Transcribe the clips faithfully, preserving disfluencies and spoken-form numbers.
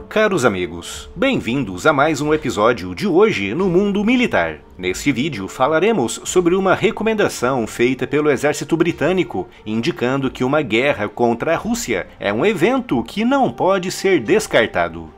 Caros amigos, bem-vindos a mais um episódio de Hoje no Mundo Militar. Neste vídeo falaremos sobre uma recomendação feita pelo exército britânico, indicando que uma guerra contra a Rússia é um evento que não pode ser descartado.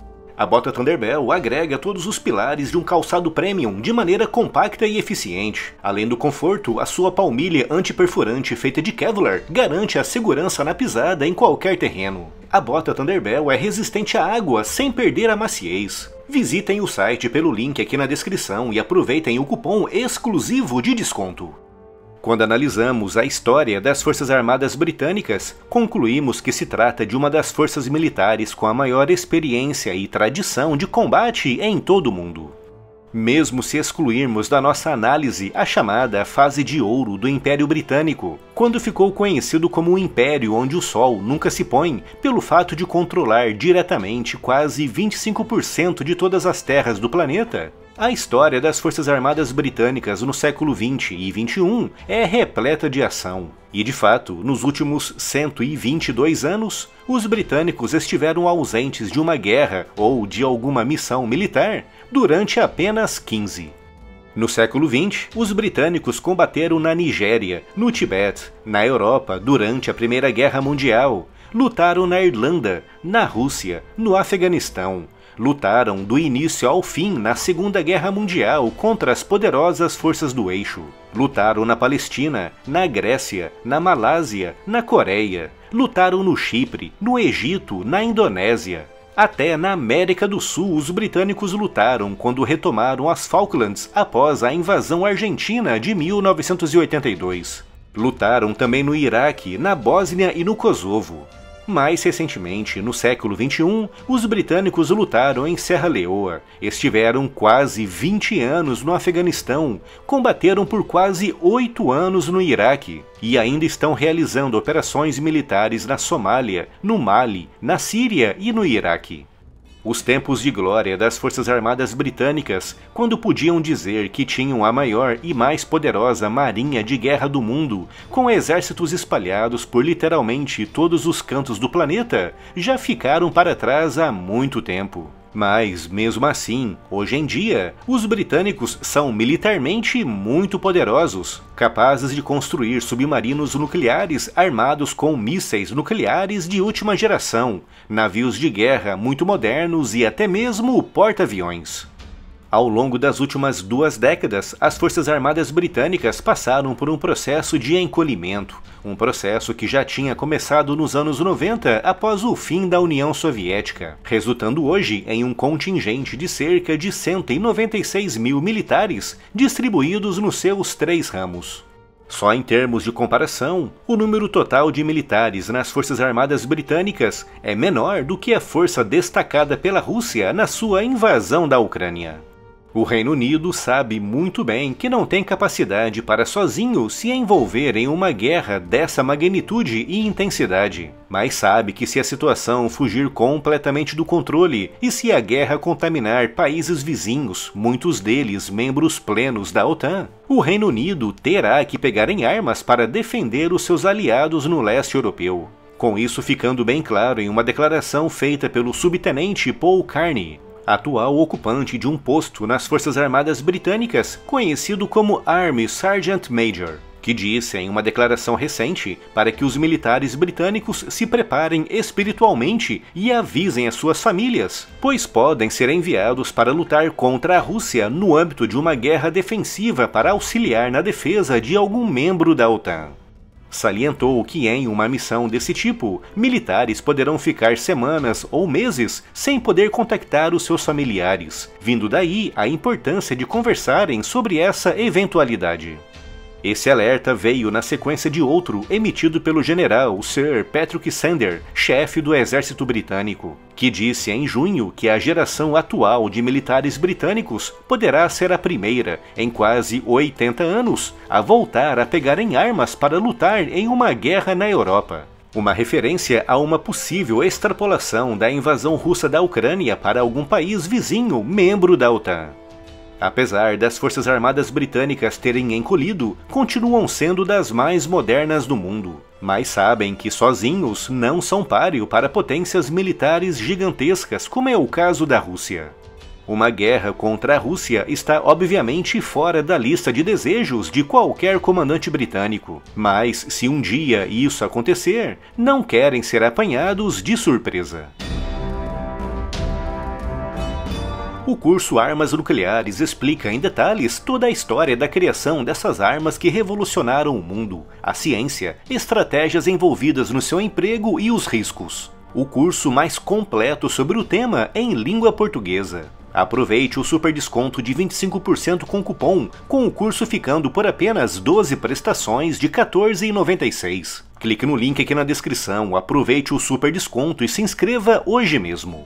A bota Thunderbell agrega todos os pilares de um calçado premium de maneira compacta e eficiente. Além do conforto, a sua palmilha antiperfurante feita de Kevlar garante a segurança na pisada em qualquer terreno. A bota Thunderbell é resistente à água sem perder a maciez. Visitem o site pelo link aqui na descrição e aproveitem o cupom exclusivo de desconto. Quando analisamos a história das Forças Armadas Britânicas, concluímos que se trata de uma das forças militares com a maior experiência e tradição de combate em todo o mundo. Mesmo se excluirmos da nossa análise a chamada Fase de Ouro do Império Britânico, quando ficou conhecido como um império onde o sol nunca se põe, pelo fato de controlar diretamente quase vinte e cinco por cento de todas as terras do planeta, a história das Forças Armadas Britânicas no século vinte e vinte e um é repleta de ação. E de fato, nos últimos cento e vinte e dois anos, os britânicos estiveram ausentes de uma guerra ou de alguma missão militar durante apenas quinze. No século vinte, os britânicos combateram na Nigéria, no Tibete, na Europa durante a Primeira Guerra Mundial, lutaram na Irlanda, na Rússia, no Afeganistão, lutaram do início ao fim na Segunda Guerra Mundial contra as poderosas forças do eixo. Lutaram na Palestina, na Grécia, na Malásia, na Coreia. Lutaram no Chipre, no Egito, na Indonésia. Até na América do Sul os britânicos lutaram quando retomaram as Falklands após a invasão argentina de mil novecentos e oitenta e dois. Lutaram também no Iraque, na Bósnia e no Kosovo. Mais recentemente, no século vinte e um, os britânicos lutaram em Serra Leoa, estiveram quase vinte anos no Afeganistão, combateram por quase oito anos no Iraque e ainda estão realizando operações militares na Somália, no Mali, na Síria e no Iraque. Os tempos de glória das Forças Armadas Britânicas, quando podiam dizer que tinham a maior e mais poderosa marinha de guerra do mundo, com exércitos espalhados por literalmente todos os cantos do planeta, já ficaram para trás há muito tempo. Mas, mesmo assim, hoje em dia, os britânicos são militarmente muito poderosos, capazes de construir submarinos nucleares armados com mísseis nucleares de última geração, navios de guerra muito modernos e até mesmo porta-aviões. Ao longo das últimas duas décadas, as Forças Armadas Britânicas passaram por um processo de encolhimento, um processo que já tinha começado nos anos noventa após o fim da União Soviética, resultando hoje em um contingente de cerca de cento e noventa e seis mil militares distribuídos nos seus três ramos. Só em termos de comparação, o número total de militares nas Forças Armadas Britânicas é menor do que a força destacada pela Rússia na sua invasão da Ucrânia. O Reino Unido sabe muito bem que não tem capacidade para sozinho se envolver em uma guerra dessa magnitude e intensidade, mas sabe que se a situação fugir completamente do controle e se a guerra contaminar países vizinhos, muitos deles membros plenos da OTAN, o Reino Unido terá que pegar em armas para defender os seus aliados no leste europeu. Com isso ficando bem claro em uma declaração feita pelo subtenente Paul Carney, atual ocupante de um posto nas Forças Armadas Britânicas, conhecido como Army Sergeant Major, que disse em uma declaração recente para que os militares britânicos se preparem espiritualmente e avisem as suas famílias, pois podem ser enviados para lutar contra a Rússia no âmbito de uma guerra defensiva para auxiliar na defesa de algum membro da OTAN. Salientou que em uma missão desse tipo, militares poderão ficar semanas ou meses sem poder contactar os seus familiares, vindo daí a importância de conversarem sobre essa eventualidade. Esse alerta veio na sequência de outro emitido pelo general Sir Patrick Sender, chefe do exército britânico, que disse em junho que a geração atual de militares britânicos poderá ser a primeira, em quase oitenta anos, a voltar a pegar em armas para lutar em uma guerra na Europa. Uma referência a uma possível extrapolação da invasão russa da Ucrânia para algum país vizinho membro da OTAN. Apesar das forças armadas britânicas terem encolhido, continuam sendo das mais modernas do mundo. Mas sabem que sozinhos não são páreo para potências militares gigantescas, como é o caso da Rússia. Uma guerra contra a Rússia está obviamente fora da lista de desejos de qualquer comandante britânico, mas se um dia isso acontecer, não querem ser apanhados de surpresa. O curso Armas Nucleares explica em detalhes toda a história da criação dessas armas que revolucionaram o mundo, a ciência, estratégias envolvidas no seu emprego e os riscos. O curso mais completo sobre o tema é em língua portuguesa. Aproveite o super desconto de vinte e cinco por cento com cupom, com o curso ficando por apenas doze prestações de quatorze reais e noventa e seis centavos. Clique no link aqui na descrição, aproveite o super desconto e se inscreva hoje mesmo.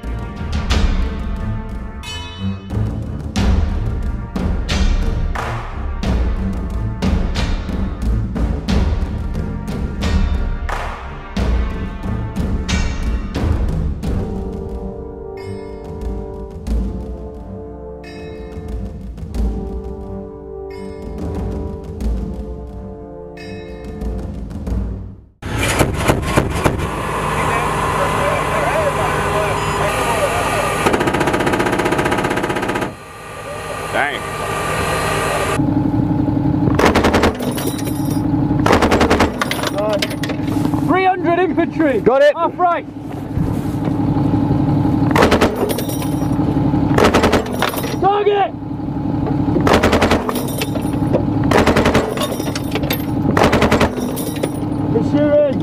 three hundred infantry! Got it! Half right! Target! We're shooting!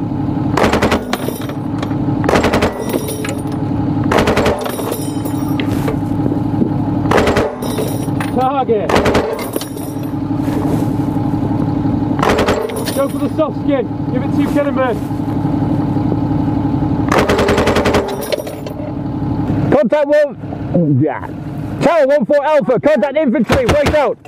Target! Go for the soft skin. Give it to your Kenneman. Contact one. Yeah. Tower one four Alpha. Contact infantry. Wait out.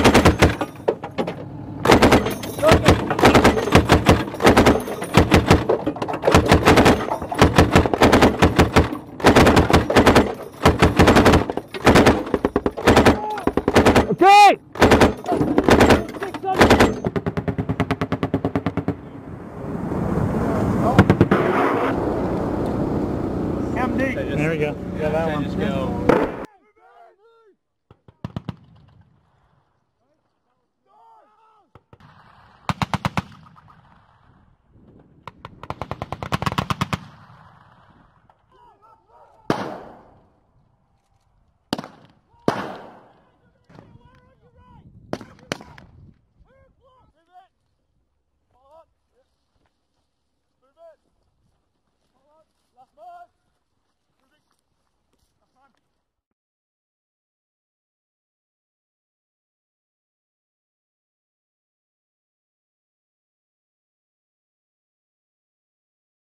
Okay. There we go. Yeah, that one.